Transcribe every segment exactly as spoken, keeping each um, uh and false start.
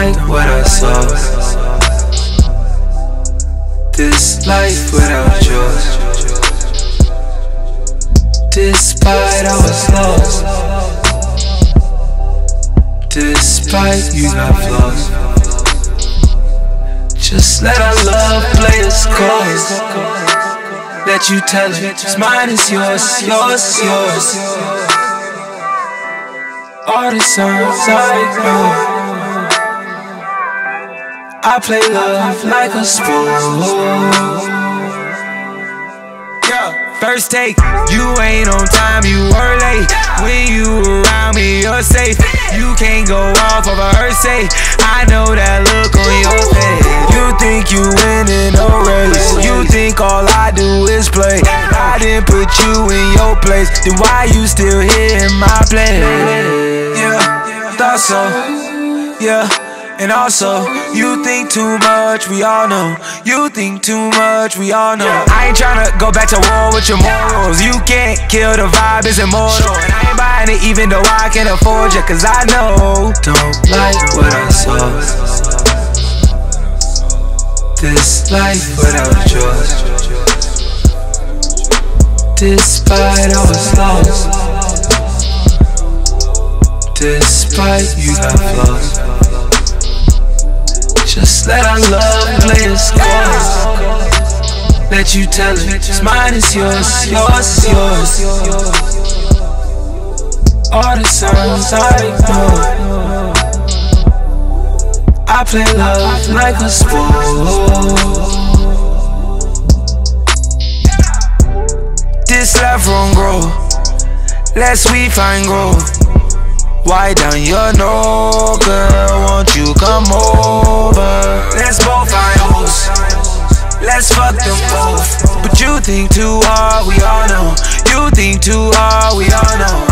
like what I saw. This life without yours. Despite I was lost. Despite you got flaws. Just let our love play its cards. Let you tell it, it's mine is yours, yours is yours. All the songs I ignore. I play love like a sport. First take, you ain't on time, you were late. When you around me, you're safe. You can't go off of a Hersey. I know that look on your face. You think you winning a race. You think all I do is play. I didn't put you in your place. Then why you still here in my place? Yeah, thought so. Yeah. And also, you think too much, we all know. You think too much, we all know. I ain't tryna go back to war with your morals. You can't kill the vibe, it's immortal. And I ain't buying it even though I can't afford you. Cause I know, don't like what I saw. This life without yours. Despite I was lost. Despite you got flaws. Just let our love play its cards. Let you tell it, it's mine is yours, yours is yours. All the songs I ignore. I play love like a sport. This love won't grow, lest we find growth. Why down your no, girl, won't you come over? Let's both find hoes, let's fuck them both. But you think too hard, we all know. You think too hard, we all know.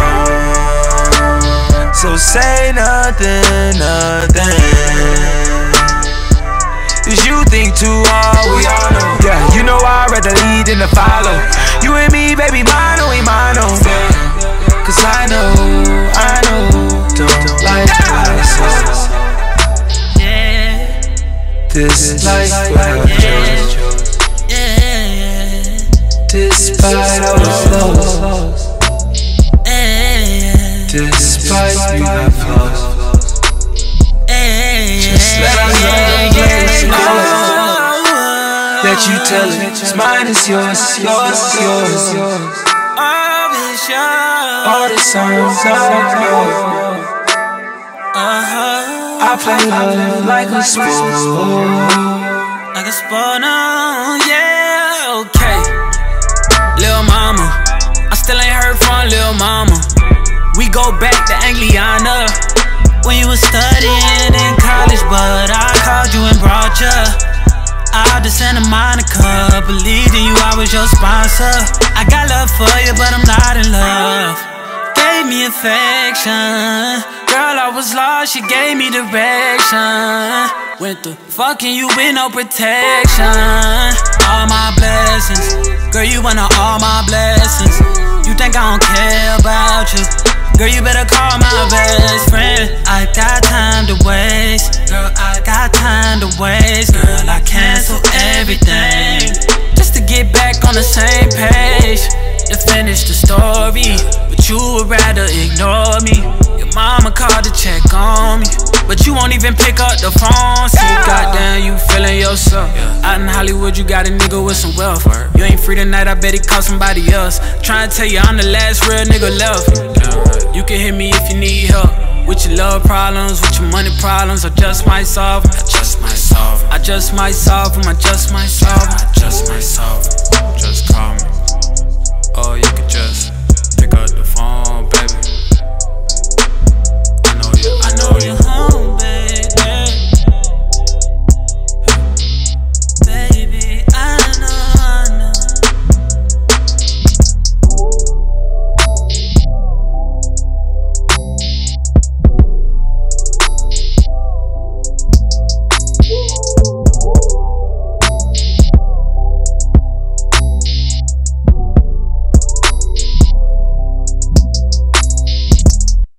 So say nothing, nothing. Cause you think too hard, we all know. Yeah, you know I'd rather lead than to follow. You and me, baby, mine, we mine, oh. Cause I know, I know, don't like what I saw. This life without yours. Despite I was lost. Despite you got flaws. Just let our love play its cards. Let you tell it, it's mine is yours, yours is yours. All the songs I ignore. I play love like a sport. Like a sport, no, yeah, okay. Lil' mama, I still ain't heard from Lil' mama. We go back to Angliana. When you was studying in college, but I called you and brought you out to Santa Monica. Believed in you, I was your sponsor. I got love for you, but I'm not in love. Gave me affection. Girl, I was lost, she gave me direction. Went the fucking you with no protection. All my blessings, girl, you wanna all my blessings. You think I don't care about you? Girl, you better call my best friend. I got time to waste. Girl, I got time to waste. Girl, I cancel everything just to get back on the same page. To finish the story, but you would rather ignore me. Your mama called to check on me, but you won't even pick up the phone. See, goddamn, you feeling yourself. Out in Hollywood, you got a nigga with some wealth. You ain't free tonight, I bet he call somebody else. Tryna tell you I'm the last real nigga left. You can hit me if you need help with your love problems, with your money problems. I just might solve them. I just might solve them. I just might solve them. I just might solve them. I just might solve them. Just call me. Or you could just